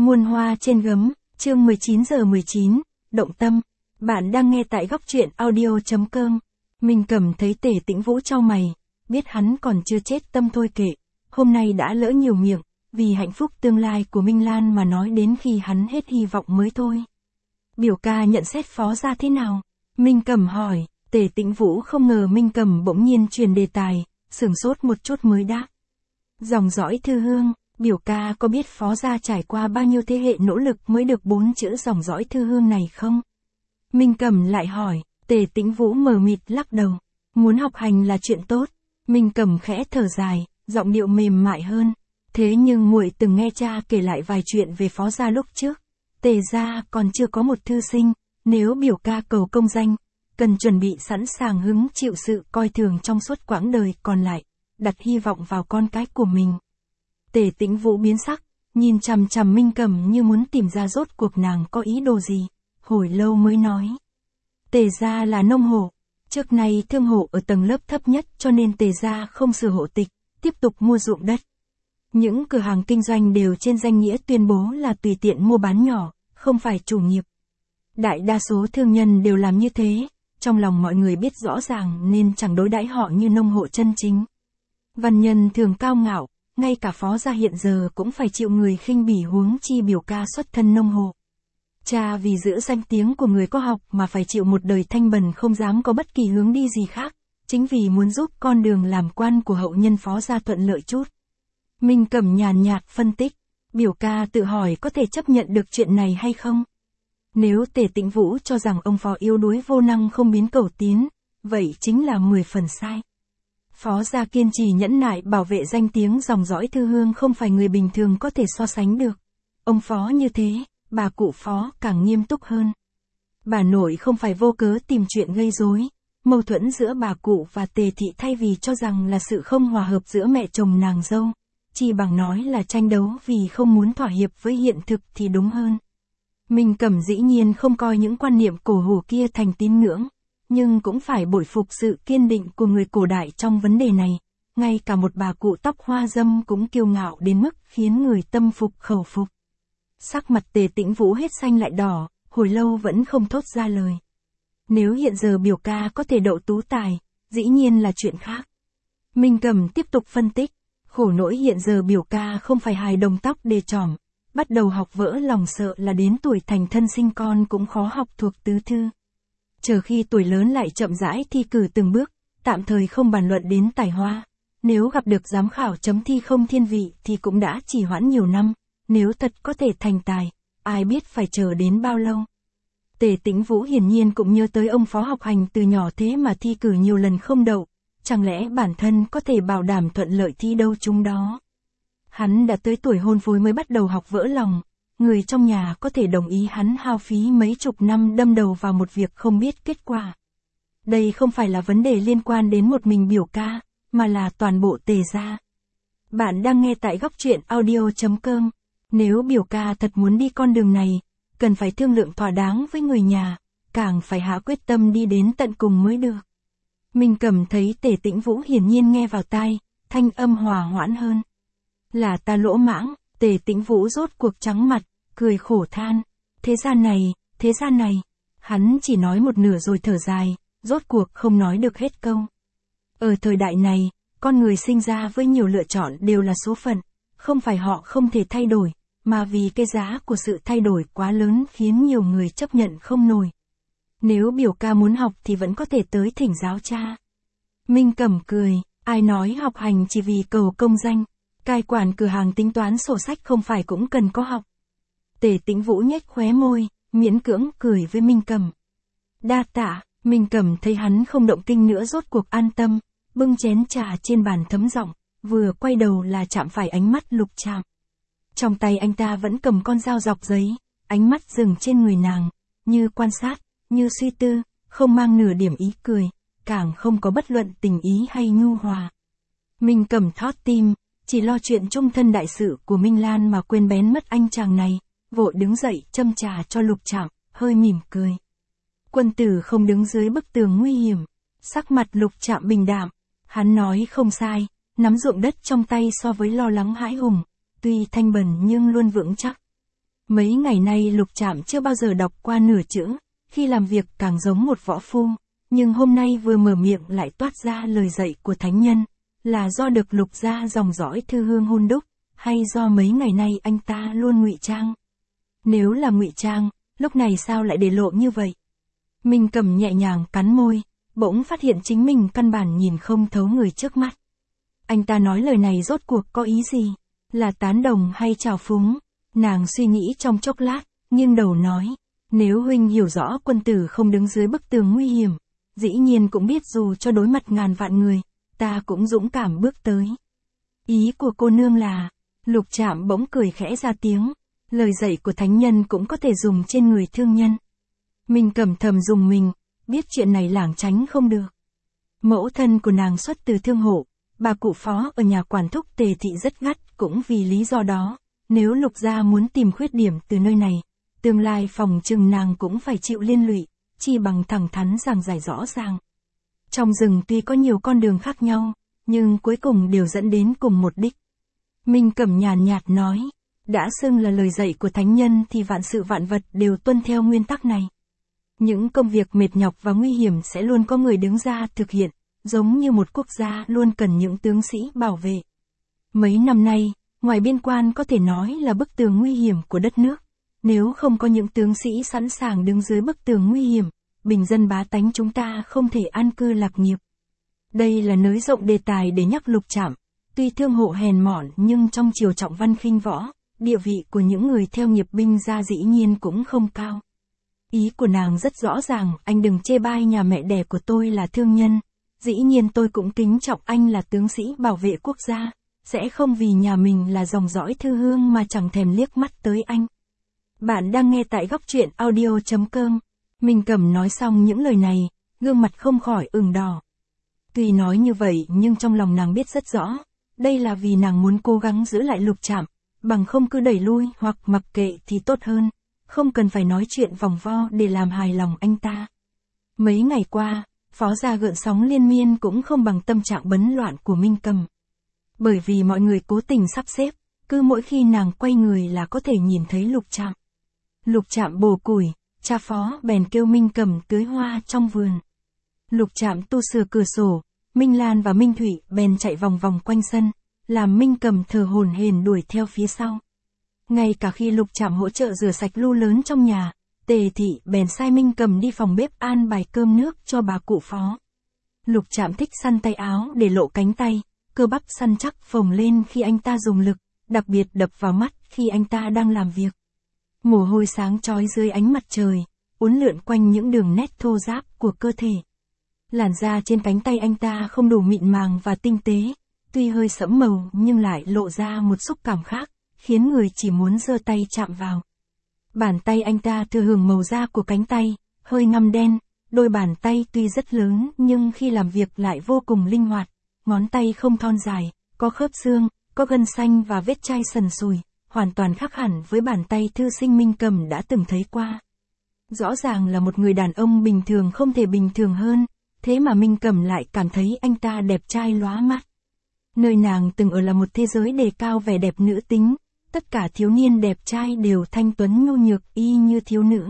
Muôn hoa trên gấm, chương 19:19, động tâm. Bạn đang nghe tại góc truyện audio.com. Mình cầm thấy Tề Tĩnh Vũ chau mày, biết hắn còn chưa chết tâm thôi kệ, hôm nay đã lỡ nhiều miệng, vì hạnh phúc tương lai của Minh Lan mà nói đến khi hắn hết hy vọng mới thôi. Biểu ca nhận xét Phó gia thế nào? Minh Cầm hỏi. Tề Tĩnh Vũ không ngờ Minh Cầm bỗng nhiên truyền đề tài, sửng sốt một chút mới đáp. Dòng dõi thư hương, biểu ca có biết Phó gia trải qua bao nhiêu thế hệ nỗ lực mới được 4 chữ dòng dõi thư hương này không? Minh Cầm lại hỏi. Tề Tĩnh Vũ mờ mịt lắc đầu. Muốn học hành là chuyện tốt. Minh Cầm khẽ thở dài, giọng điệu mềm mại hơn. Thế nhưng muội từng nghe cha kể lại vài chuyện về Phó gia lúc trước. Tề gia còn chưa có một thư sinh, nếu biểu ca cầu công danh, cần chuẩn bị sẵn sàng hứng chịu sự coi thường trong suốt quãng đời còn lại, đặt hy vọng vào con cái của mình. Tề Tĩnh Vũ biến sắc, nhìn chằm chằm Minh Cầm như muốn tìm ra rốt cuộc nàng có ý đồ gì, hồi lâu mới nói. Tề gia là nông hộ, trước nay thương hộ ở tầng lớp thấp nhất cho nên Tề gia không sửa hộ tịch, tiếp tục mua ruộng đất. Những cửa hàng kinh doanh đều trên danh nghĩa tuyên bố là tùy tiện mua bán nhỏ, không phải chủ nghiệp. Đại đa số thương nhân đều làm như thế, trong lòng mọi người biết rõ ràng nên chẳng đối đãi họ như nông hộ chân chính. Văn nhân thường cao ngạo, ngay cả Phó gia hiện giờ cũng phải chịu người khinh bỉ, huống chi biểu ca xuất thân nông hộ. Cha vì giữ danh tiếng của người có học mà phải chịu một đời thanh bần, không dám có bất kỳ hướng đi gì khác, chính vì muốn giúp con đường làm quan của hậu nhân Phó gia thuận lợi chút. Minh Cầm nhàn nhạt phân tích, biểu ca tự hỏi có thể chấp nhận được chuyện này hay không? Nếu Tề Tĩnh Vũ cho rằng ông Phó yếu đuối vô năng không biến cầu tiến, vậy chính là 10 phần sai. Phó gia kiên trì nhẫn nại bảo vệ danh tiếng dòng dõi thư hương không phải người bình thường có thể so sánh được. Ông Phó như thế, bà cụ Phó càng nghiêm túc hơn. Bà nội không phải vô cớ tìm chuyện gây rối. Mâu thuẫn giữa bà cụ và Tề thị thay vì cho rằng là sự không hòa hợp giữa mẹ chồng nàng dâu, chỉ bằng nói là tranh đấu vì không muốn thỏa hiệp với hiện thực thì đúng hơn. Minh Cầm dĩ nhiên không coi những quan niệm cổ hủ kia thành tín ngưỡng, nhưng cũng phải bội phục sự kiên định của người cổ đại trong vấn đề này. Ngay cả một bà cụ tóc hoa dâm cũng kiêu ngạo đến mức khiến người tâm phục khẩu phục. Sắc mặt Tề Tĩnh Vũ hết xanh lại đỏ, hồi lâu vẫn không thốt ra lời. Nếu hiện giờ biểu ca có thể đậu tú tài, dĩ nhiên là chuyện khác. Minh Cầm tiếp tục phân tích, khổ nỗi hiện giờ biểu ca không phải hài đồng tóc đề trỏm, bắt đầu học vỡ lòng sợ là đến tuổi thành thân sinh con cũng khó học thuộc tứ thư. Chờ khi tuổi lớn lại chậm rãi thi cử từng bước, tạm thời không bàn luận đến tài hoa. Nếu gặp được giám khảo chấm thi không thiên vị thì cũng đã trì hoãn nhiều năm, nếu thật có thể thành tài, ai biết phải chờ đến bao lâu. Tề Tĩnh Vũ hiển nhiên cũng nhớ tới ông Phó học hành từ nhỏ thế mà thi cử nhiều lần không đậu, chẳng lẽ bản thân có thể bảo đảm thuận lợi thi đâu chúng đó. Hắn đã tới tuổi hôn phối mới bắt đầu học vỡ lòng, người trong nhà có thể đồng ý hắn hao phí mấy chục năm đâm đầu vào một việc không biết kết quả. Đây không phải là vấn đề liên quan đến một mình biểu ca, mà là toàn bộ Tề gia. Bạn đang nghe tại góc truyện audio.com. Nếu biểu ca thật muốn đi con đường này, cần phải thương lượng thỏa đáng với người nhà, càng phải hạ quyết tâm đi đến tận cùng mới được. Minh Cầm thấy Tề Tĩnh Vũ hiển nhiên nghe vào tai, thanh âm hòa hoãn hơn. Là ta lỗ mãng. Tề Tĩnh Vũ rốt cuộc trắng mặt, cười khổ than. Thế gian này. Hắn chỉ nói một nửa rồi thở dài, rốt cuộc không nói được hết câu. Ở thời đại này, con người sinh ra với nhiều lựa chọn đều là số phận, không phải họ không thể thay đổi, mà vì cái giá của sự thay đổi quá lớn khiến nhiều người chấp nhận không nổi. Nếu biểu ca muốn học thì vẫn có thể tới thỉnh giáo cha. Minh Cầm cười, ai nói học hành chỉ vì cầu công danh, cai quản cửa hàng tính toán sổ sách không phải cũng cần có học. Tề Tĩnh Vũ nhếch khóe môi, miễn cưỡng cười với Minh Cầm. Đa tạ. Minh Cầm thấy hắn không động kinh nữa rốt cuộc an tâm, bưng chén trà trên bàn thấm giọng, vừa quay đầu là chạm phải ánh mắt Lục Trạm. Trong tay anh ta vẫn cầm con dao dọc giấy, ánh mắt dừng trên người nàng, như quan sát, như suy tư, không mang nửa điểm ý cười, càng không có bất luận tình ý hay nhu hòa. Minh Cầm thót tim, chỉ lo chuyện chung thân đại sự của Minh Lan mà quên bén mất anh chàng này, vội đứng dậy châm trà cho Lục Trạm, hơi mỉm cười. Quân tử không đứng dưới bức tường nguy hiểm. Sắc mặt Lục Trạm bình đạm, hắn nói không sai, nắm ruộng đất trong tay so với lo lắng hãi hùng, tuy thanh bần nhưng luôn vững chắc. Mấy ngày nay Lục Trạm chưa bao giờ đọc qua nửa chữ, khi làm việc càng giống một võ phu, nhưng hôm nay vừa mở miệng lại toát ra lời dạy của thánh nhân, là do được Lục gia dòng dõi thư hương hun đúc, hay do mấy ngày nay anh ta luôn ngụy trang? Nếu là ngụy trang, lúc này sao lại để lộ như vậy? Minh Cầm nhẹ nhàng cắn môi, bỗng phát hiện chính mình căn bản nhìn không thấu người trước mắt. Anh ta nói lời này rốt cuộc có ý gì? Là tán đồng hay trào phúng? Nàng suy nghĩ trong chốc lát, nghiêng đầu nói, nếu huynh hiểu rõ quân tử không đứng dưới bức tường nguy hiểm, dĩ nhiên cũng biết dù cho đối mặt ngàn vạn người, ta cũng dũng cảm bước tới. Ý của cô nương là, Lục Trạm bỗng cười khẽ ra tiếng, lời dạy của thánh nhân cũng có thể dùng trên người thương nhân. Minh Cầm thầm dùng mình, biết chuyện này lảng tránh không được. Mẫu thân của nàng xuất từ thương hộ, bà cụ phó ở nhà quản thúc Tề thị rất gắt, cũng vì lý do đó, nếu Lục gia muốn tìm khuyết điểm từ nơi này, tương lai phòng chừng nàng cũng phải chịu liên lụy, chi bằng thẳng thắn giảng giải rõ ràng. Trong rừng tuy có nhiều con đường khác nhau, nhưng cuối cùng đều dẫn đến cùng một đích. Minh Cẩm nhàn nhạt nói, đã xưng là lời dạy của thánh nhân thì vạn sự vạn vật đều tuân theo nguyên tắc này. Những công việc mệt nhọc và nguy hiểm sẽ luôn có người đứng ra thực hiện, giống như một quốc gia luôn cần những tướng sĩ bảo vệ. Mấy năm nay, ngoài biên quan có thể nói là bức tường nguy hiểm của đất nước. Nếu không có những tướng sĩ sẵn sàng đứng dưới bức tường nguy hiểm, bình dân bá tánh chúng ta không thể an cư lạc nghiệp. Đây là nới rộng đề tài để nhắc Lục Trạm. Tuy thương hộ hèn mọn nhưng trong triều trọng văn khinh võ, địa vị của những người theo nghiệp binh gia dĩ nhiên cũng không cao. Ý của nàng rất rõ ràng, anh đừng chê bai nhà mẹ đẻ của tôi là thương nhân. Dĩ nhiên tôi cũng kính trọng anh là tướng sĩ bảo vệ quốc gia, sẽ không vì nhà mình là dòng dõi thư hương mà chẳng thèm liếc mắt tới anh. Bạn đang nghe tại góc truyện audio.com. Minh Cầm nói xong những lời này, gương mặt không khỏi ửng đỏ. Tuy nói như vậy nhưng trong lòng nàng biết rất rõ, đây là vì nàng muốn cố gắng giữ lại Lục Trạm, bằng không cứ đẩy lui hoặc mặc kệ thì tốt hơn, không cần phải nói chuyện vòng vo để làm hài lòng anh ta. Mấy ngày qua, phó gia gợn sóng liên miên cũng không bằng tâm trạng bấn loạn của Minh Cầm. Bởi vì mọi người cố tình sắp xếp, cứ mỗi khi nàng quay người là có thể nhìn thấy Lục Trạm. Lục Trạm bổ củi, cha phó bèn kêu Minh Cầm tưới hoa trong vườn. Lục Trạm tu sửa cửa sổ, Minh Lan và Minh Thụy bèn chạy vòng vòng quanh sân, làm Minh Cầm thở hổn hển đuổi theo phía sau. Ngay cả khi Lục Trạm hỗ trợ rửa sạch lu lớn trong nhà, Tề thị bèn sai Minh Cầm đi phòng bếp an bài cơm nước cho bà cụ phó. Lục Trạm thích săn tay áo để lộ cánh tay, cơ bắp săn chắc phồng lên khi anh ta dùng lực, đặc biệt đập vào mắt khi anh ta đang làm việc. Mồ hôi sáng chói dưới ánh mặt trời, uốn lượn quanh những đường nét thô ráp của cơ thể. Làn da trên cánh tay anh ta không đủ mịn màng và tinh tế, tuy hơi sẫm màu nhưng lại lộ ra một xúc cảm khác, khiến người chỉ muốn giơ tay chạm vào. Bàn tay anh ta thừa hưởng màu da của cánh tay, hơi ngăm đen, đôi bàn tay tuy rất lớn nhưng khi làm việc lại vô cùng linh hoạt, ngón tay không thon dài, có khớp xương, có gân xanh và vết chai sần sùi, hoàn toàn khác hẳn với bàn tay thư sinh Minh Cầm đã từng thấy qua. Rõ ràng là một người đàn ông bình thường không thể bình thường hơn, thế mà Minh Cầm lại cảm thấy anh ta đẹp trai lóa mắt. Nơi nàng từng ở là một thế giới đề cao vẻ đẹp nữ tính, tất cả thiếu niên đẹp trai đều thanh tuấn nhu nhược y như thiếu nữ.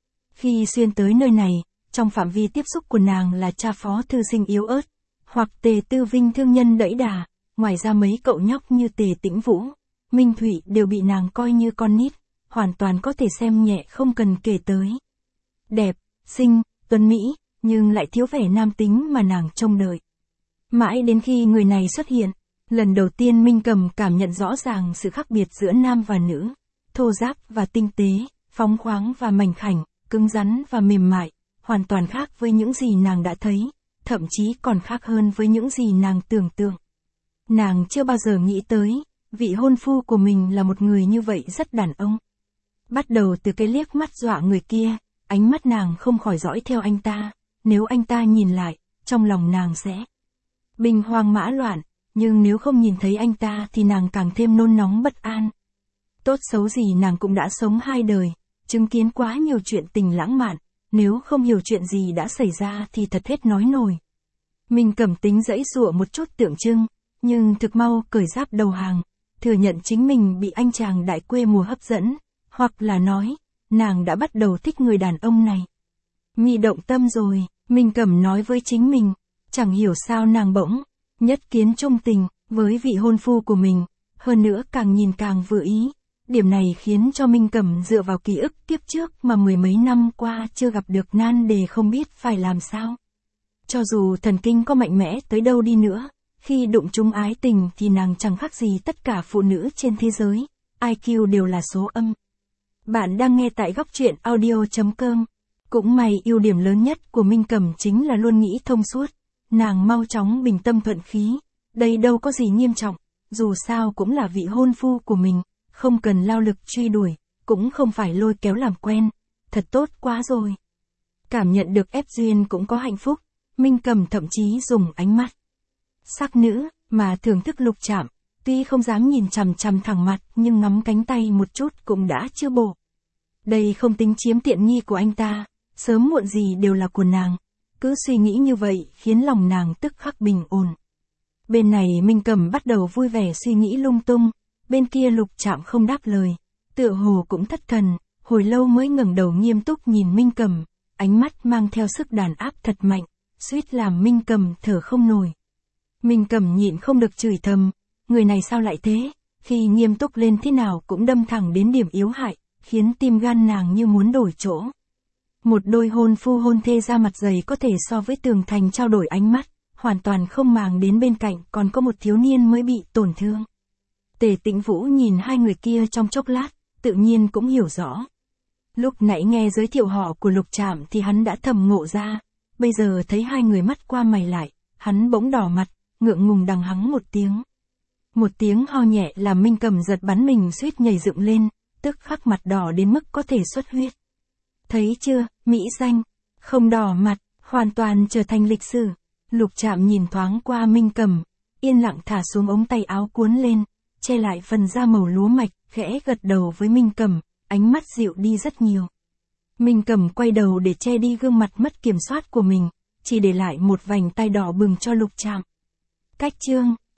Khi xuyên tới nơi này, trong phạm vi tiếp xúc của nàng là cha phó thư sinh yếu ớt, hoặc Tề Tư Vinh thương nhân đẫy đà, ngoài ra mấy cậu nhóc như Tề Tĩnh Vũ, Minh Thụy đều bị nàng coi như con nít, hoàn toàn có thể xem nhẹ không cần kể tới. Đẹp, xinh, tuấn mỹ, nhưng lại thiếu vẻ nam tính mà nàng trông đợi. Mãi đến khi người này xuất hiện, lần đầu tiên Minh Cầm cảm nhận rõ ràng sự khác biệt giữa nam và nữ, thô ráp và tinh tế, phóng khoáng và mảnh khảnh, cứng rắn và mềm mại, hoàn toàn khác với những gì nàng đã thấy, thậm chí còn khác hơn với những gì nàng tưởng tượng. Nàng chưa bao giờ nghĩ tới, vị hôn phu của mình là một người như vậy rất đàn ông. Bắt đầu từ cái liếc mắt dọa người kia, ánh mắt nàng không khỏi dõi theo anh ta, nếu anh ta nhìn lại, trong lòng nàng sẽ binh hoang mã loạn, nhưng nếu không nhìn thấy anh ta thì nàng càng thêm nôn nóng bất an. Tốt xấu gì nàng cũng đã sống 2 đời, chứng kiến quá nhiều chuyện tình lãng mạn, nếu không hiểu chuyện gì đã xảy ra thì thật hết nói nổi. Minh Cầm tính giãy giụa một chút tượng trưng, nhưng thực mau cởi giáp đầu hàng, thừa nhận chính mình bị anh chàng đại quê mùa hấp dẫn, Hoặc là nói, nàng đã bắt đầu thích người đàn ông này. Mi động tâm rồi, Minh Cẩm nói với chính mình. Chẳng hiểu sao nàng bỗng nhất kiến trung tình với vị hôn phu của mình, hơn nữa càng nhìn càng vừa ý. Điểm này khiến cho Minh Cẩm dựa vào ký ức kiếp trước mà mười mấy năm qua chưa gặp được nan đề không biết phải làm sao. Cho dù thần kinh có mạnh mẽ tới đâu đi nữa, khi đụng trúng ái tình thì nàng chẳng khác gì tất cả phụ nữ trên thế giới, IQ đều là số âm. Bạn đang nghe tại góc truyện audio.com. Cũng may ưu điểm lớn nhất của Minh Cẩm chính là luôn nghĩ thông suốt. Nàng mau chóng bình tâm thuận khí, đây đâu có gì nghiêm trọng, dù sao cũng là vị hôn phu của mình, không cần lao lực truy đuổi, cũng không phải lôi kéo làm quen, thật tốt quá rồi. Cảm nhận được ép duyên cũng có hạnh phúc, Minh Cẩm thậm chí dùng ánh mắt sắc nữ mà thưởng thức Lục Trạm, tuy không dám nhìn chằm chằm thẳng mặt nhưng ngắm cánh tay một chút cũng đã chưa bổ. Đây không tính chiếm tiện nghi của anh ta, sớm muộn gì đều là của nàng. Cứ suy nghĩ như vậy khiến lòng nàng tức khắc bình ổn. Bên này Minh Cẩm bắt đầu vui vẻ suy nghĩ lung tung, bên kia Lục Trạm không đáp lời, tựa hồ cũng thất thần, hồi lâu mới ngẩng đầu nghiêm túc nhìn Minh Cẩm, ánh mắt mang theo sức đàn áp thật mạnh, suýt làm Minh Cẩm thở không nổi. Minh Cẩm nhịn không được chửi thầm, người này sao lại thế, khi nghiêm túc lên thế nào cũng đâm thẳng đến điểm yếu hại, khiến tim gan nàng như muốn đổi chỗ. Một đôi hôn phu hôn thê ra mặt dày có thể so với tường thành trao đổi ánh mắt, hoàn toàn không màng đến bên cạnh còn có một thiếu niên mới bị tổn thương. Tề Tĩnh Vũ nhìn hai người kia trong chốc lát, tự nhiên cũng hiểu rõ. Lúc nãy nghe giới thiệu họ của Lục Trạm thì hắn đã thầm ngộ ra, bây giờ thấy hai người mắt qua mày lại, hắn bỗng đỏ mặt, ngượng ngùng đằng hắng một tiếng. Một tiếng ho nhẹ làm Minh Cẩm giật bắn mình suýt nhảy dựng lên, tức khắc mặt đỏ đến mức có thể xuất huyết. Thấy chưa, mỹ danh, không đỏ mặt, hoàn toàn trở thành lịch sử. Lục Trạm nhìn thoáng qua Minh Cẩm, yên lặng thả xuống ống tay áo cuốn lên, che lại phần da màu lúa mạch, khẽ gật đầu với Minh Cẩm, ánh mắt dịu đi rất nhiều. Minh Cẩm quay đầu để che đi gương mặt mất kiểm soát của mình, chỉ để lại một vành tai đỏ bừng cho Lục Trạm. Cách chương